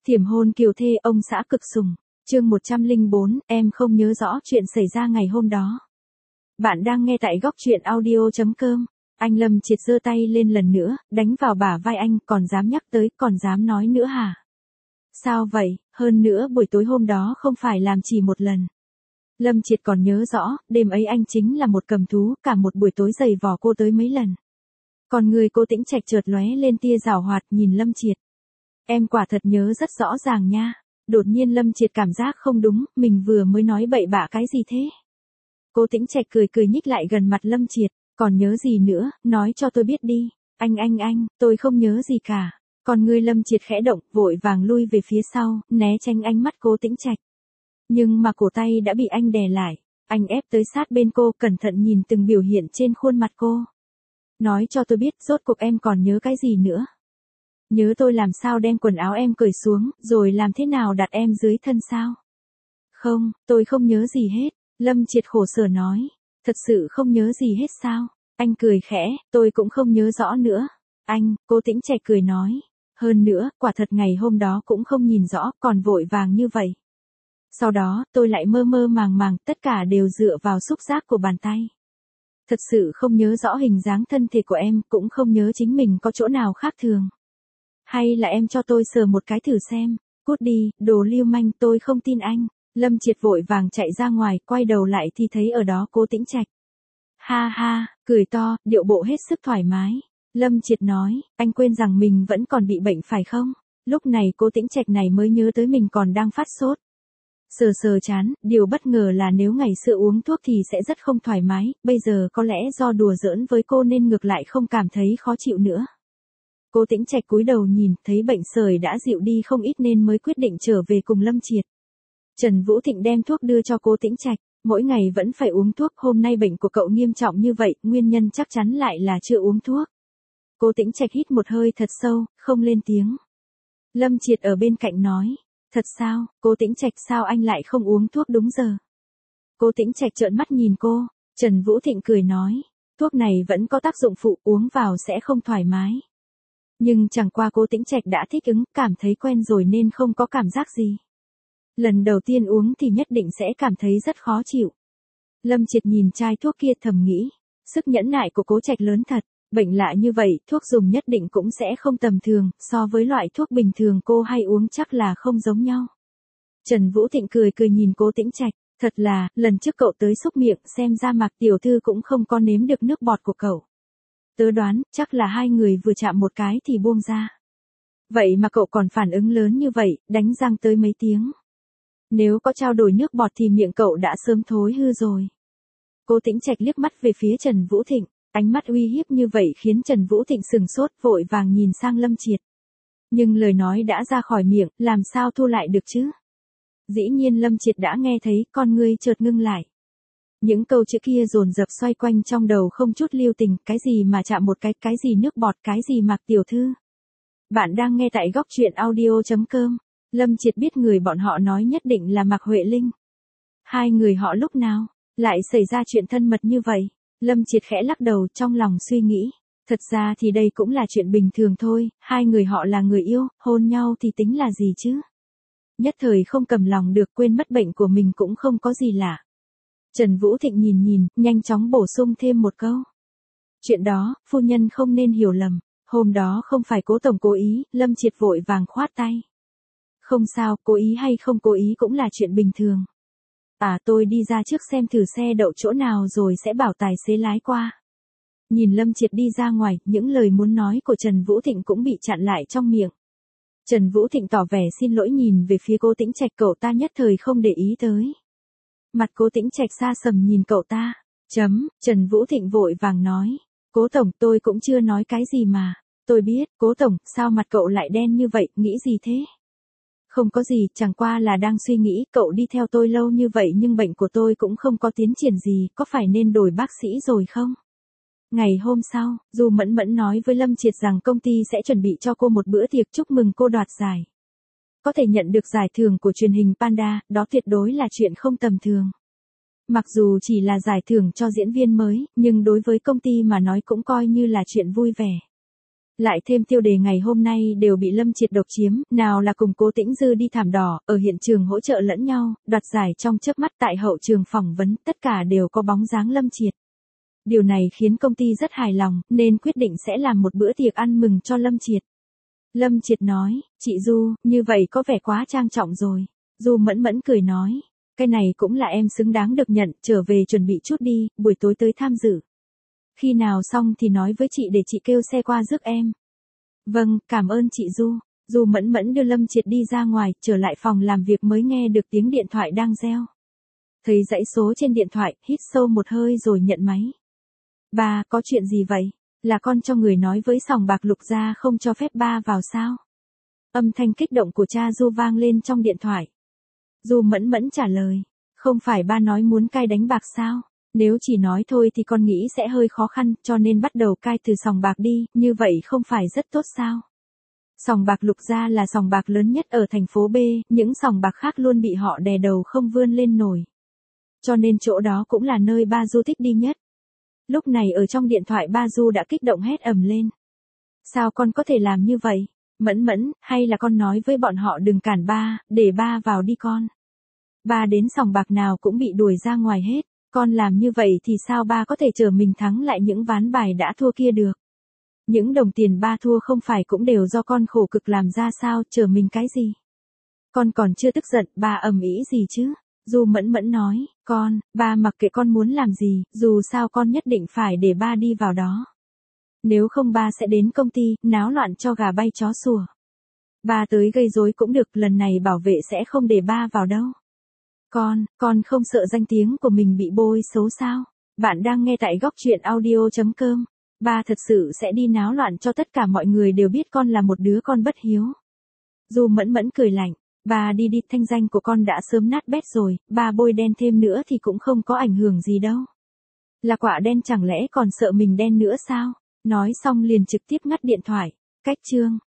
Thiểm hôn kiều thê ông xã cực sủng. Chương 104, em không nhớ rõ chuyện xảy ra ngày hôm đó. Bạn đang nghe tại góc truyện audio.com. Anh Lâm Triệt giơ tay lên lần nữa, đánh vào bả vai anh, còn dám nhắc tới, còn dám nói nữa hả? Sao vậy, hơn nữa buổi tối hôm đó không phải làm chỉ một lần. Lâm Triệt còn nhớ rõ, đêm ấy anh chính là một cầm thú, cả một buổi tối giày vò cô tới mấy lần. Còn người cô Tĩnh Trạch chợt lóe lên tia giảo hoạt nhìn Lâm Triệt. Em quả thật nhớ rất rõ ràng nha. Đột nhiên Lâm Triệt cảm giác không đúng, mình vừa mới nói bậy bạ cái gì thế? Cô Tĩnh Trạch cười cười nhích lại gần mặt Lâm Triệt, còn nhớ gì nữa, nói cho tôi biết đi. Anh, tôi không nhớ gì cả. Còn người Lâm Triệt khẽ động, vội vàng lui về phía sau, né tránh ánh mắt cô Tĩnh Trạch. Nhưng mà cổ tay đã bị anh đè lại, anh ép tới sát bên cô, cẩn thận nhìn từng biểu hiện trên khuôn mặt cô. Nói cho tôi biết, rốt cuộc em còn nhớ cái gì nữa? Nhớ tôi làm sao đem quần áo em cởi xuống, rồi làm thế nào đặt em dưới thân sao? Không, tôi không nhớ gì hết, Lâm Triệt khổ sở nói. Thật sự không nhớ gì hết sao? Anh cười khẽ, tôi cũng không nhớ rõ nữa. Anh, cô Tĩnh Trạch cười nói. Hơn nữa, quả thật ngày hôm đó cũng không nhìn rõ, còn vội vàng như vậy. Sau đó, tôi lại mơ mơ màng màng, tất cả đều dựa vào xúc giác của bàn tay. Thật sự không nhớ rõ hình dáng thân thể của em, cũng không nhớ chính mình có chỗ nào khác thường. Hay là em cho tôi sờ một cái thử xem. Cút đi, đồ lưu manh, tôi không tin anh. Lâm Triệt vội vàng chạy ra ngoài, quay đầu lại thì thấy ở đó cô Tĩnh Trạch. Ha ha, cười to, điệu bộ hết sức thoải mái. Lâm Triệt nói, anh quên rằng mình vẫn còn bị bệnh phải không? Lúc này cô Tĩnh Trạch này mới nhớ tới mình còn đang phát sốt. Sờ sờ chán, điều bất ngờ là nếu ngày xưa uống thuốc thì sẽ rất không thoải mái, bây giờ có lẽ do đùa giỡn với cô nên ngược lại không cảm thấy khó chịu nữa. Cô Tĩnh Trạch cúi đầu nhìn, thấy bệnh sởi đã dịu đi không ít nên mới quyết định trở về cùng Lâm Triệt. Trần Vũ Thịnh đem thuốc đưa cho cô Tĩnh Trạch, mỗi ngày vẫn phải uống thuốc, hôm nay bệnh của cậu nghiêm trọng như vậy, nguyên nhân chắc chắn lại là chưa uống thuốc. Cô Tĩnh Trạch hít một hơi thật sâu, không lên tiếng. Lâm Triệt ở bên cạnh nói, thật sao, cô Tĩnh Trạch sao anh lại không uống thuốc đúng giờ? Cô Tĩnh Trạch trợn mắt nhìn cô, Trần Vũ Thịnh cười nói, thuốc này vẫn có tác dụng phụ, uống vào sẽ không thoải mái. Nhưng chẳng qua cô Tĩnh Trạch đã thích ứng, cảm thấy quen rồi nên không có cảm giác gì. Lần đầu tiên uống thì nhất định sẽ cảm thấy rất khó chịu. Lâm Triệt nhìn chai thuốc kia thầm nghĩ, sức nhẫn nại của Cố Trạch lớn thật, bệnh lạ như vậy, thuốc dùng nhất định cũng sẽ không tầm thường, so với loại thuốc bình thường cô hay uống chắc là không giống nhau. Trần Vũ Thịnh cười cười nhìn Cố Tĩnh Trạch, thật là, lần trước cậu tới xúc miệng, xem ra Mạc tiểu thư cũng không có nếm được nước bọt của cậu. Tớ đoán, chắc là hai người vừa chạm một cái thì buông ra. Vậy mà cậu còn phản ứng lớn như vậy, đánh răng tới mấy tiếng. Nếu có trao đổi nước bọt thì miệng cậu đã sớm thối hư rồi. Cô Tĩnh Trạch liếc mắt về phía Trần Vũ Thịnh, ánh mắt uy hiếp như vậy khiến Trần Vũ Thịnh sừng sốt, vội vàng nhìn sang Lâm Triệt. Nhưng lời nói đã ra khỏi miệng, làm sao thu lại được chứ? Dĩ nhiên Lâm Triệt đã nghe thấy, con ngươi chợt ngưng lại. Những câu chữ kia dồn dập xoay quanh trong đầu không chút lưu tình, cái gì mà chạm một cái gì nước bọt, cái gì Mạc tiểu thư. Bạn đang nghe tại góc truyện audio.com. Lâm Triệt biết người bọn họ nói nhất định là Mạc Huệ Linh. Hai người họ lúc nào lại xảy ra chuyện thân mật như vậy? Lâm Triệt khẽ lắc đầu, trong lòng suy nghĩ. Thật ra thì đây cũng là chuyện bình thường thôi, hai người họ là người yêu, hôn nhau thì tính là gì chứ? Nhất thời không cầm lòng được, quên mất bệnh của mình cũng không có gì lạ. Trần Vũ Thịnh nhìn, nhanh chóng bổ sung thêm một câu. Chuyện đó, phu nhân không nên hiểu lầm, hôm đó không phải Cố tổng cố ý, Lâm Triệt vội vàng khoát tay. Không sao, cố ý hay không cố ý cũng là chuyện bình thường. Tôi đi ra trước xem thử xe đậu chỗ nào rồi sẽ bảo tài xế lái qua. Nhìn Lâm Triệt đi ra ngoài, những lời muốn nói của Trần Vũ Thịnh cũng bị chặn lại trong miệng. Trần Vũ Thịnh tỏ vẻ xin lỗi nhìn về phía cô Tĩnh Trạch, cậu ta nhất thời không để ý tới. Mặt cô Tĩnh Trạch xa sầm nhìn cậu ta. Trần Vũ Thịnh vội vàng nói. Cố tổng, tôi cũng chưa nói cái gì mà. Tôi biết, Cố tổng, sao mặt cậu lại đen như vậy, nghĩ gì thế? Không có gì, chẳng qua là đang suy nghĩ, cậu đi theo tôi lâu như vậy nhưng bệnh của tôi cũng không có tiến triển gì, có phải nên đổi bác sĩ rồi không? Ngày hôm sau, Du Mẫn Mẫn nói với Lâm Triệt rằng công ty sẽ chuẩn bị cho cô một bữa tiệc chúc mừng cô đoạt giải. Có thể nhận được giải thưởng của truyền hình Panda, đó tuyệt đối là chuyện không tầm thường. Mặc dù chỉ là giải thưởng cho diễn viên mới, nhưng đối với công ty mà nói cũng coi như là chuyện vui vẻ. Lại thêm tiêu đề ngày hôm nay đều bị Lâm Triệt độc chiếm, nào là cùng Cố Tĩnh Dư đi thảm đỏ, ở hiện trường hỗ trợ lẫn nhau, đoạt giải trong chớp mắt tại hậu trường phỏng vấn, tất cả đều có bóng dáng Lâm Triệt. Điều này khiến công ty rất hài lòng, nên quyết định sẽ làm một bữa tiệc ăn mừng cho Lâm Triệt. Lâm Triệt nói, chị Du, như vậy có vẻ quá trang trọng rồi. Du Mẫn Mẫn cười nói, cái này cũng là em xứng đáng được nhận, trở về chuẩn bị chút đi, buổi tối tới tham dự. Khi nào xong thì nói với chị để chị kêu xe qua rước em. Vâng, cảm ơn chị Du. Du Mẫn Mẫn đưa Lâm Triệt đi ra ngoài, trở lại phòng làm việc mới nghe được tiếng điện thoại đang reo. Thấy dãy số trên điện thoại, hít sâu một hơi rồi nhận máy. Ba, có chuyện gì vậy? Là con cho người nói với sòng bạc Lục Gia không cho phép ba vào sao? Âm thanh kích động của cha Du vang lên trong điện thoại. Du Mẫn Mẫn trả lời, không phải ba nói muốn cai đánh bạc sao? Nếu chỉ nói thôi thì con nghĩ sẽ hơi khó khăn, cho nên bắt đầu cai từ sòng bạc đi, như vậy không phải rất tốt sao? Sòng bạc Lục Gia là sòng bạc lớn nhất ở thành phố B, những sòng bạc khác luôn bị họ đè đầu không vươn lên nổi. Cho nên chỗ đó cũng là nơi ba Du thích đi nhất. Lúc này ở trong điện thoại ba Du đã kích động hét ầm lên. Sao con có thể làm như vậy? Mẫn Mẫn, hay là con nói với bọn họ đừng cản ba, để ba vào đi con. Ba đến sòng bạc nào cũng bị đuổi ra ngoài hết, con làm như vậy thì sao ba có thể chờ mình thắng lại những ván bài đã thua kia được. Những đồng tiền ba thua không phải cũng đều do con khổ cực làm ra sao, chờ mình cái gì. Con còn chưa tức giận, ba ầm ĩ gì chứ? Du Mẫn Mẫn nói, ba mặc kệ con muốn làm gì, dù sao con nhất định phải để ba đi vào đó. Nếu không ba sẽ đến công ty, náo loạn cho gà bay chó sủa. Ba tới gây rối cũng được, lần này bảo vệ sẽ không để ba vào đâu. Con không sợ danh tiếng của mình bị bôi xấu sao? Bạn đang nghe tại góc truyện audio.com. Ba thật sự sẽ đi náo loạn cho tất cả mọi người đều biết con là một đứa con bất hiếu. Du Mẫn Mẫn cười lạnh, ba đi đi, thanh danh của con đã sớm nát bét rồi, ba bôi đen thêm nữa thì cũng không có ảnh hưởng gì đâu. Là quả đen chẳng lẽ còn sợ mình đen nữa sao? Nói xong liền trực tiếp ngắt điện thoại. Cách chương